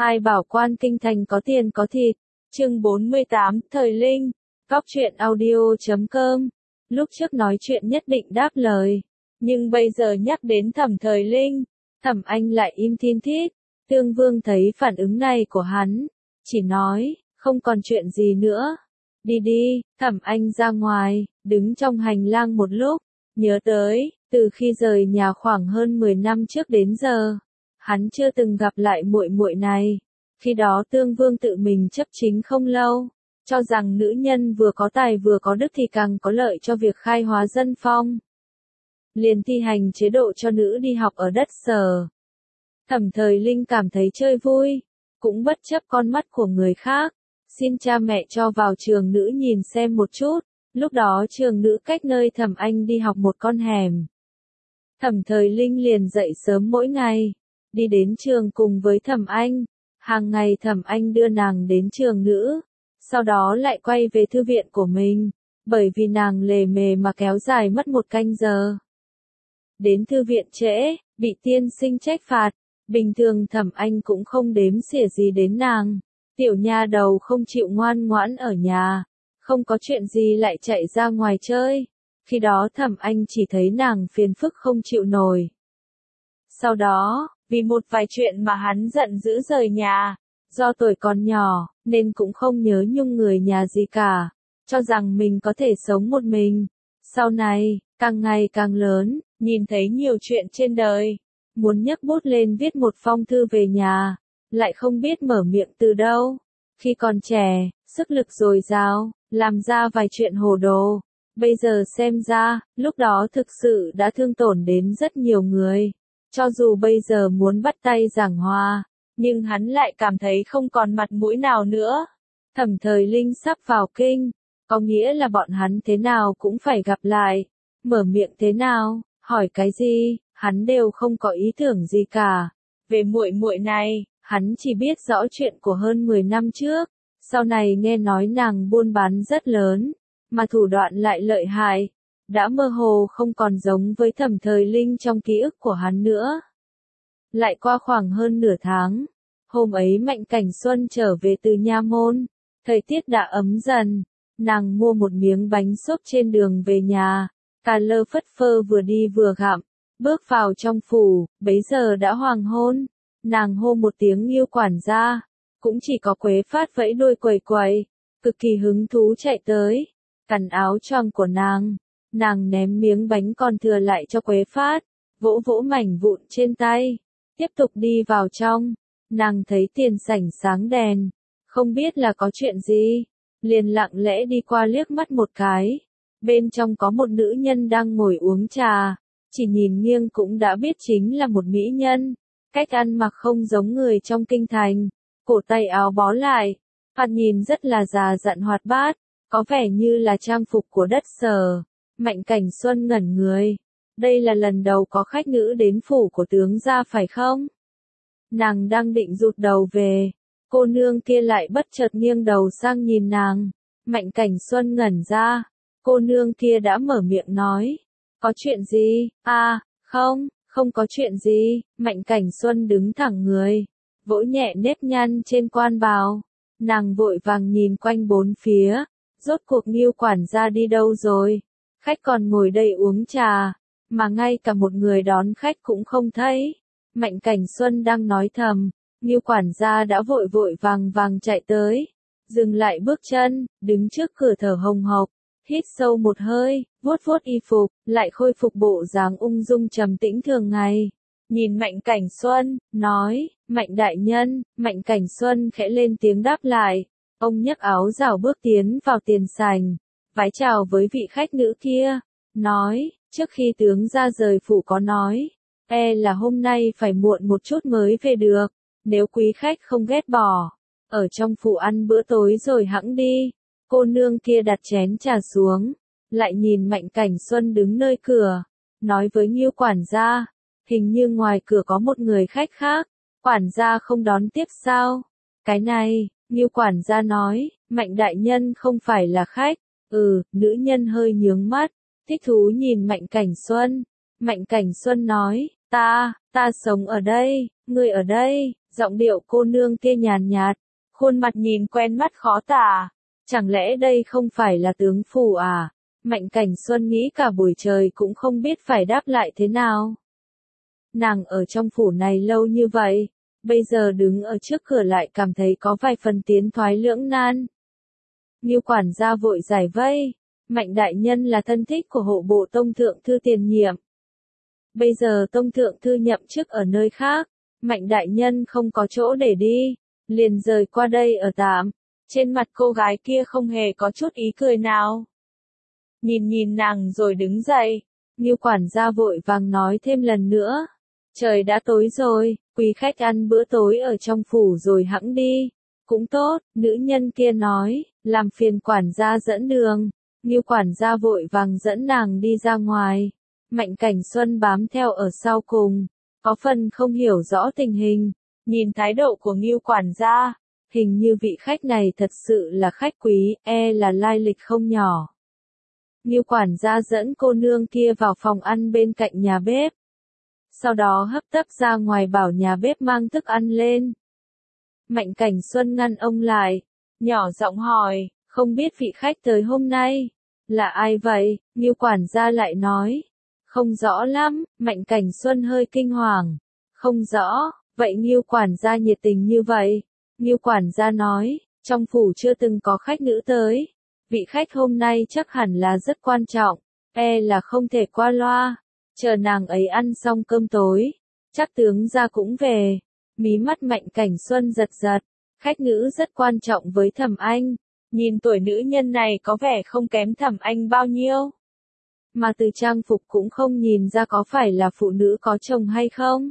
Ai bảo quan kinh thành có tiền có thịt. Chương 48, Thời Linh. Góc truyện audio.com. Lúc trước nói chuyện nhất định đáp lời, nhưng bây giờ nhắc đến Thẩm Thời Linh, Thẩm Anh lại im thin thít. Tương Vương thấy phản ứng này của hắn, chỉ nói, không còn chuyện gì nữa. Đi đi. Thẩm Anh ra ngoài, đứng trong hành lang một lúc, nhớ tới, từ khi rời nhà khoảng hơn 10 năm trước đến giờ, hắn chưa từng gặp lại muội muội này. Khi đó Tương Vương tự mình chấp chính không lâu, cho rằng nữ nhân vừa có tài vừa có đức thì càng có lợi cho việc khai hóa dân phong. Liền thi hành chế độ cho nữ đi học ở đất Sở. Thẩm Thời Linh cảm thấy chơi vui, cũng bất chấp con mắt của người khác, xin cha mẹ cho vào trường nữ nhìn xem một chút. Lúc đó trường nữ cách nơi Thẩm Anh đi học một con hẻm. Thẩm Thời Linh liền dậy sớm mỗi ngày, đi đến trường cùng với Thẩm Anh. Hàng ngày Thẩm Anh đưa nàng đến trường nữ, sau đó lại quay về thư viện của mình, bởi vì nàng lề mề mà kéo dài mất 1 canh giờ. Đến thư viện trễ, bị tiên sinh trách phạt, bình thường Thẩm Anh cũng không đếm xỉa gì đến nàng. Tiểu nha đầu không chịu ngoan ngoãn ở nhà, không có chuyện gì lại chạy ra ngoài chơi. Khi đó Thẩm Anh chỉ thấy nàng phiền phức không chịu nổi. Sau đó, vì một vài chuyện mà hắn giận dữ rời nhà, do tuổi còn nhỏ, nên cũng không nhớ nhung người nhà gì cả, cho rằng mình có thể sống một mình. Sau này, càng ngày càng lớn, nhìn thấy nhiều chuyện trên đời, muốn nhấc bút lên viết một phong thư về nhà, lại không biết mở miệng từ đâu. Khi còn trẻ, sức lực dồi dào, làm ra vài chuyện hồ đồ. Bây giờ xem ra, lúc đó thực sự đã thương tổn đến rất nhiều người. Cho dù bây giờ muốn bắt tay giảng hòa, nhưng hắn lại cảm thấy không còn mặt mũi nào nữa. Thẩm Thời Linh sắp vào kinh, có nghĩa là bọn hắn thế nào cũng phải gặp lại. Mở miệng thế nào, hỏi cái gì, hắn đều không có ý tưởng gì cả. Về muội muội này, hắn chỉ biết rõ chuyện của hơn 10 năm trước. Sau này nghe nói nàng buôn bán rất lớn, mà thủ đoạn lại lợi hại, đã mơ hồ không còn giống với Thẩm Thời Linh trong ký ức của hắn nữa. Lại qua khoảng hơn nửa tháng, hôm ấy Mạnh Cảnh Xuân trở về từ nha môn, thời tiết đã ấm dần, nàng mua một miếng bánh xốp trên đường về nhà, cà lơ phất phơ vừa đi vừa gặm, bước vào trong phủ, bấy giờ đã hoàng hôn, nàng hô một tiếng Nghiêu quản gia, cũng chỉ có Quế Phát vẫy đuôi quẩy quẩy, cực kỳ hứng thú chạy tới, cắn áo choàng của nàng ném miếng bánh còn thừa lại cho Quế Phát, vỗ vỗ mảnh vụn trên tay, tiếp tục đi vào trong. Nàng thấy tiền sảnh sáng đèn, không biết là có chuyện gì, liền lặng lẽ đi qua liếc mắt một cái. Bên trong có một nữ nhân đang ngồi uống trà, chỉ nhìn nghiêng cũng đã biết chính là một mỹ nhân. Cách ăn mặc không giống người trong kinh thành, cổ tay áo bó lại, thoạt nhìn rất là già dặn hoạt bát, có vẻ như là trang phục của đất Sở. Mạnh Cảnh Xuân ngẩn người, đây là lần đầu có khách nữ đến phủ của tướng gia phải không? Nàng đang định rụt đầu về, cô nương kia lại bất chợt nghiêng đầu sang nhìn nàng. Mạnh Cảnh Xuân ngẩn ra, cô nương kia đã mở miệng nói, có chuyện gì? Không có chuyện gì. Mạnh Cảnh Xuân đứng thẳng người, vỗ nhẹ nếp nhăn trên quan bào, nàng vội vàng nhìn quanh bốn phía, rốt cuộc Nghiêu quản gia đi đâu rồi? Khách còn ngồi đây uống trà, mà ngay cả một người đón khách cũng không thấy. Mạnh Cảnh Xuân đang nói thầm, Nghiêu quản gia đã vội vội vàng chạy tới, dừng lại bước chân, đứng trước cửa thở hồng hộc, hít sâu một hơi, vuốt vuốt y phục, lại khôi phục bộ dáng ung dung trầm tĩnh thường ngày. Nhìn Mạnh Cảnh Xuân, nói, Mạnh đại nhân. Mạnh Cảnh Xuân khẽ lên tiếng đáp lại, ông nhấc áo rảo bước tiến vào tiền sảnh, vái chào với vị khách nữ kia, nói, trước khi tướng ra rời phủ có nói, là hôm nay phải muộn một chút mới về được, nếu quý khách không ghét bỏ, ở trong phủ ăn bữa tối rồi hẵng đi. Cô nương kia đặt chén trà xuống, lại nhìn Mạnh Cảnh Xuân đứng nơi cửa, nói với Nghiêu quản gia, hình như ngoài cửa có một người khách khác, quản gia không đón tiếp sao? Cái này, Nghiêu quản gia nói, Mạnh đại nhân không phải là khách. Nữ nhân hơi nhướng mắt, thích thú nhìn Mạnh Cảnh Xuân. Mạnh Cảnh Xuân nói, ta sống ở đây, ngươi ở đây, Giọng điệu cô nương kia nhàn nhạt, khuôn mặt nhìn quen mắt khó tả. Chẳng lẽ đây không phải là tướng phủ à? Mạnh Cảnh Xuân nghĩ cả buổi trời cũng không biết phải đáp lại thế nào. Nàng ở trong phủ này lâu như vậy, bây giờ đứng ở trước cửa lại cảm thấy có vài phần tiến thoái lưỡng nan. Ngưu quản gia vội giải vây, Mạnh đại nhân là thân thích của hộ bộ tông thượng thư tiền nhiệm. Bây giờ tông thượng thư nhậm chức ở nơi khác, Mạnh đại nhân không có chỗ để đi, liền rời qua đây ở tạm. Trên mặt cô gái kia không hề có chút ý cười nào. Nhìn nàng rồi đứng dậy, Ngưu quản gia vội vàng nói thêm lần nữa. Trời đã tối rồi, quý khách ăn bữa tối ở trong phủ rồi hẵng đi. Cũng tốt, nữ nhân kia nói, làm phiền quản gia dẫn đường. Ngưu quản gia vội vàng dẫn nàng đi ra ngoài. Mạnh Cảnh Xuân bám theo ở sau cùng, có phần không hiểu rõ tình hình. Nhìn thái độ của Ngưu quản gia, hình như vị khách này thật sự là khách quý, là lai lịch không nhỏ. Ngưu quản gia dẫn cô nương kia vào phòng ăn bên cạnh nhà bếp. Sau đó hấp tấp ra ngoài bảo nhà bếp mang thức ăn lên. Mạnh Cảnh Xuân ngăn ông lại, nhỏ giọng hỏi, không biết vị khách tới hôm nay là ai vậy? Ngưu quản gia lại nói, không rõ lắm. Mạnh Cảnh Xuân hơi kinh hoàng, không rõ. Vậy Ngưu quản gia nhiệt tình như vậy? Ngưu quản gia nói, trong phủ chưa từng có khách nữ tới. Vị khách hôm nay chắc hẳn là rất quan trọng, là không thể qua loa. Chờ nàng ấy ăn xong cơm tối, chắc tướng gia cũng về. Mí mắt Mạnh Cảnh Xuân giật giật, khách nữ rất quan trọng với Thẩm Anh. Nhìn tuổi nữ nhân này có vẻ không kém Thẩm Anh bao nhiêu. Mà từ trang phục cũng không nhìn ra có phải là phụ nữ có chồng hay không.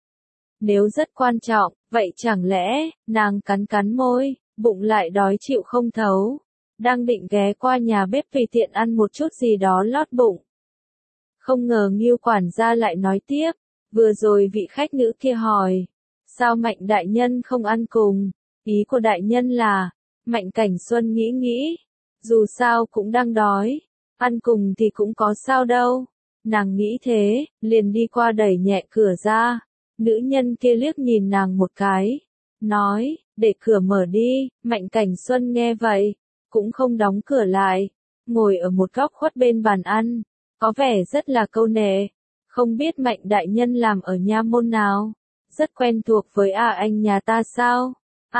Nếu rất quan trọng, vậy chẳng lẽ, nàng cắn cắn môi, bụng lại đói chịu không thấu. Đang định ghé qua nhà bếp tùy tiện ăn một chút gì đó lót bụng. Không ngờ Ngưu quản gia lại nói tiếp, vừa rồi vị khách nữ kia hỏi, sao Mạnh đại nhân không ăn cùng? Ý của đại nhân là, Mạnh Cảnh Xuân nghĩ, dù sao cũng đang đói, ăn cùng thì cũng có sao đâu. Nàng nghĩ thế, liền đi qua đẩy nhẹ cửa ra. Nữ nhân kia liếc nhìn nàng một cái, nói, để cửa mở đi. Mạnh Cảnh Xuân nghe vậy, cũng không đóng cửa lại, ngồi ở một góc khuất bên bàn ăn, có vẻ rất là câu nệ. Không biết Mạnh đại nhân làm ở nha môn nào, rất quen thuộc với anh nhà ta sao?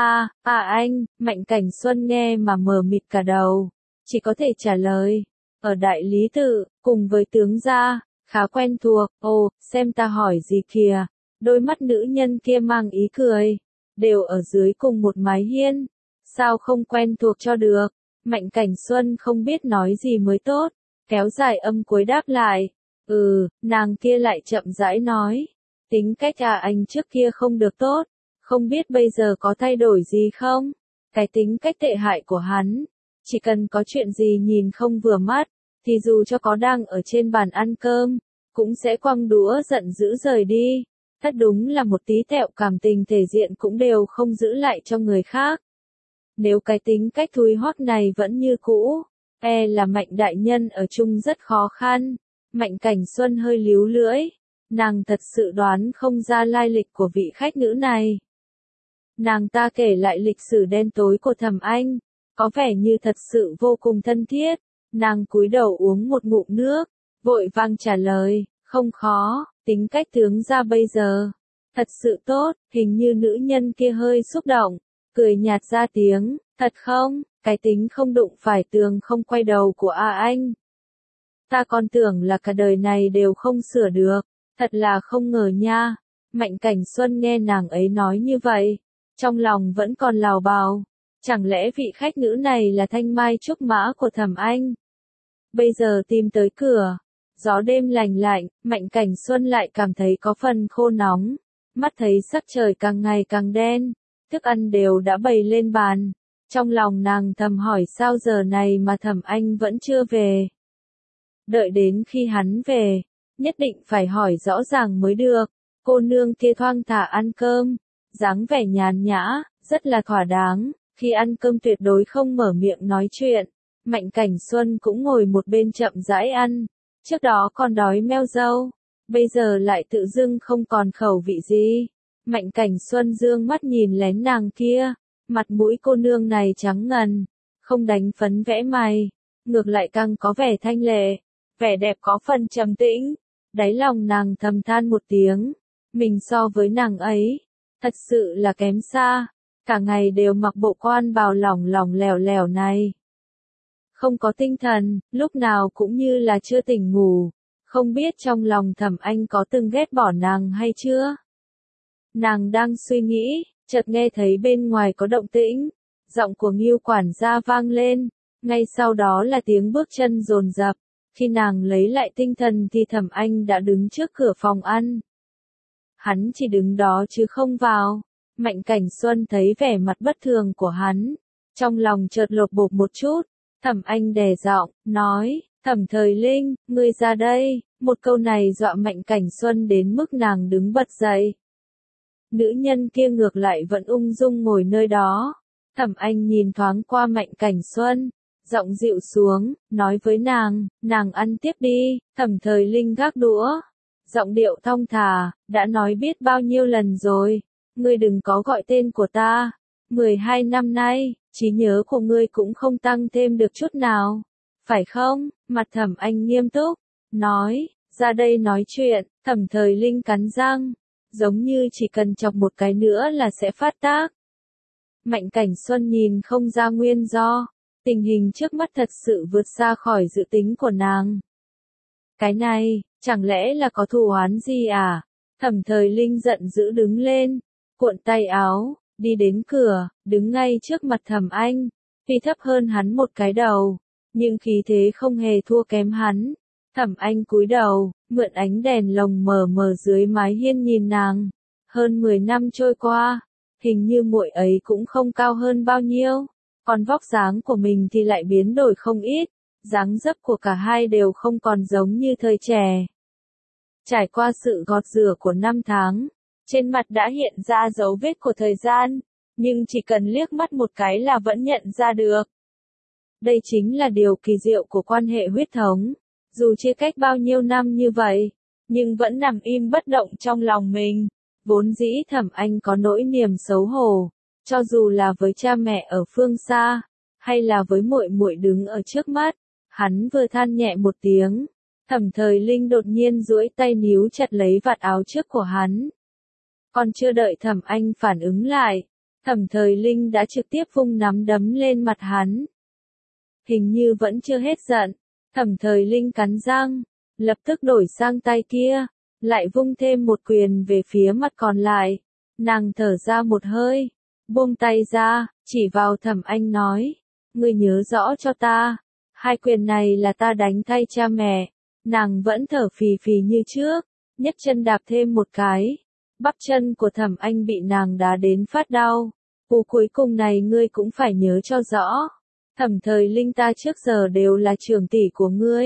Anh. Mạnh Cảnh Xuân nghe mà mờ mịt cả đầu, chỉ có thể trả lời, ở đại lý tự, cùng với tướng gia, khá quen thuộc. Ồ, xem ta hỏi gì kìa. Đôi mắt nữ nhân kia mang ý cười, đều ở dưới cùng một mái hiên, sao không quen thuộc cho được? Mạnh Cảnh Xuân không biết nói gì mới tốt, kéo dài âm cuối đáp lại, nàng kia lại chậm rãi nói, tính cách anh trước kia không được tốt, không biết bây giờ có thay đổi gì không? Cái tính cách tệ hại của hắn, chỉ cần có chuyện gì nhìn không vừa mắt, thì dù cho có đang ở trên bàn ăn cơm, cũng sẽ quăng đũa giận dữ rời đi. Thật đúng là một tí tẹo cảm tình thể diện cũng đều không giữ lại cho người khác. Nếu cái tính cách thui hoắc này vẫn như cũ, là Mạnh đại nhân ở chung rất khó khăn. Mạnh Cảnh Xuân hơi líu lưỡi, nàng thật sự đoán không ra lai lịch của vị khách nữ này. Nàng ta kể lại lịch sử đen tối của Thẩm Anh, có vẻ như thật sự vô cùng thân thiết. Nàng cúi đầu uống một ngụm nước, vội vàng trả lời, không khó, tính cách tướng gia bây giờ thật sự tốt. Hình như nữ nhân kia hơi xúc động, cười nhạt ra tiếng, thật không? Cái tính không đụng phải tường không quay đầu của anh, ta còn tưởng là cả đời này đều không sửa được, thật là không ngờ nha. Mạnh Cảnh Xuân nghe nàng ấy nói như vậy, trong lòng vẫn còn lào bào, chẳng lẽ vị khách nữ này là thanh mai trúc mã của Thẩm Anh? Bây giờ tìm tới cửa, gió đêm lành lạnh, Mạnh Cảnh Xuân lại cảm thấy có phần khô nóng, mắt thấy sắc trời càng ngày càng đen, thức ăn đều đã bày lên bàn. Trong lòng nàng thầm hỏi sao giờ này mà Thẩm Anh vẫn chưa về. Đợi đến khi hắn về, nhất định phải hỏi rõ ràng mới được. Cô nương kia thoang thả ăn cơm, dáng vẻ nhàn nhã, rất là thỏa đáng. Khi ăn cơm tuyệt đối không mở miệng nói chuyện. Mạnh Cảnh Xuân cũng ngồi một bên chậm rãi ăn. Trước đó còn đói meo râu, bây giờ lại tự dưng không còn khẩu vị gì. Mạnh Cảnh Xuân dương mắt nhìn lén nàng kia, mặt mũi cô nương này trắng ngần, không đánh phấn vẽ mày, ngược lại càng có vẻ thanh lệ, vẻ đẹp có phần trầm tĩnh. Đáy lòng nàng thầm than một tiếng, mình so với nàng ấy, thật sự là kém xa, cả ngày đều mặc bộ quan bào lỏng lỏng lẻo lẻo này. Không có tinh thần, lúc nào cũng như là chưa tỉnh ngủ, không biết trong lòng Thẩm Anh có từng ghét bỏ nàng hay chưa? Nàng đang suy nghĩ, chợt nghe thấy bên ngoài có động tĩnh, giọng của Ngưu quản gia vang lên, ngay sau đó là tiếng bước chân dồn dập. Khi nàng lấy lại tinh thần thì Thẩm Anh đã đứng trước cửa phòng ăn. Hắn chỉ đứng đó chứ không vào. Mạnh Cảnh Xuân thấy vẻ mặt bất thường của hắn, trong lòng chợt lột bột một chút. Thẩm Anh đè giọng, nói, Thẩm Thời Linh, ngươi ra đây. Một câu này dọa Mạnh Cảnh Xuân đến mức nàng đứng bật dậy. Nữ nhân kia ngược lại vẫn ung dung ngồi nơi đó. Thẩm Anh nhìn thoáng qua Mạnh Cảnh Xuân, giọng dịu xuống, nói với nàng ăn tiếp đi. Thẩm Thời Linh gác đũa, giọng điệu thong thả, đã nói biết bao nhiêu lần rồi, ngươi đừng có gọi tên của ta. 12 năm nay, trí nhớ của ngươi cũng không tăng thêm được chút nào, phải không? Mặt Thẩm Anh nghiêm túc, nói, ra đây nói chuyện. Thẩm Thời Linh cắn răng, giống như chỉ cần chọc một cái nữa là sẽ phát tác. Mạnh Cảnh Xuân nhìn không ra nguyên do, tình hình trước mắt thật sự vượt xa khỏi dự tính của nàng. Cái này, chẳng lẽ là có thù oán gì à? Thẩm Thời Linh giận dữ đứng lên, cuộn tay áo, đi đến cửa, đứng ngay trước mặt Thẩm Anh, tuy thấp hơn hắn một cái đầu, nhưng khí thế không hề thua kém hắn. Thẩm Anh cúi đầu, mượn ánh đèn lồng mờ mờ dưới mái hiên nhìn nàng. Hơn 10 năm trôi qua, hình như muội ấy cũng không cao hơn bao nhiêu, còn vóc dáng của mình thì lại biến đổi không ít, dáng dấp của cả hai đều không còn giống như thời trẻ. Trải qua sự gọt rửa của 5 tháng, trên mặt đã hiện ra dấu vết của thời gian, nhưng chỉ cần liếc mắt một cái là vẫn nhận ra được. Đây chính là điều kỳ diệu của quan hệ huyết thống, dù chia cách bao nhiêu năm như vậy, nhưng vẫn nằm im bất động trong lòng mình. Vốn dĩ Thẩm Anh có nỗi niềm xấu hổ, cho dù là với cha mẹ ở phương xa, hay là với muội muội đứng ở trước mắt. Hắn vừa than nhẹ một tiếng, Thẩm Thời Linh đột nhiên duỗi tay níu chặt lấy vạt áo trước của hắn. Còn chưa đợi Thẩm Anh phản ứng lại, Thẩm Thời Linh đã trực tiếp vung nắm đấm lên mặt hắn. Hình như vẫn chưa hết giận, Thẩm Thời Linh cắn răng, lập tức đổi sang tay kia, lại vung thêm một quyền về phía mặt còn lại. Nàng thở ra một hơi, buông tay ra, chỉ vào Thẩm Anh nói, ngươi nhớ rõ cho ta, 2 quyền này là ta đánh thay cha mẹ. Nàng vẫn thở phì phì như trước, nhấc chân đạp thêm một cái, bắp chân của Thẩm Anh bị nàng đá đến phát đau. Cú cuối cùng này ngươi cũng phải nhớ cho rõ. Thẩm Thời Linh, ta trước giờ đều là trưởng tỷ của ngươi.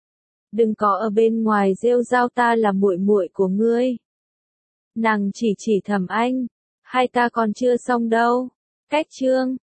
Đừng có ở bên ngoài rêu rao ta là muội muội của ngươi. Nàng chỉ Thẩm Anh, hai ta còn chưa xong đâu. Cách chương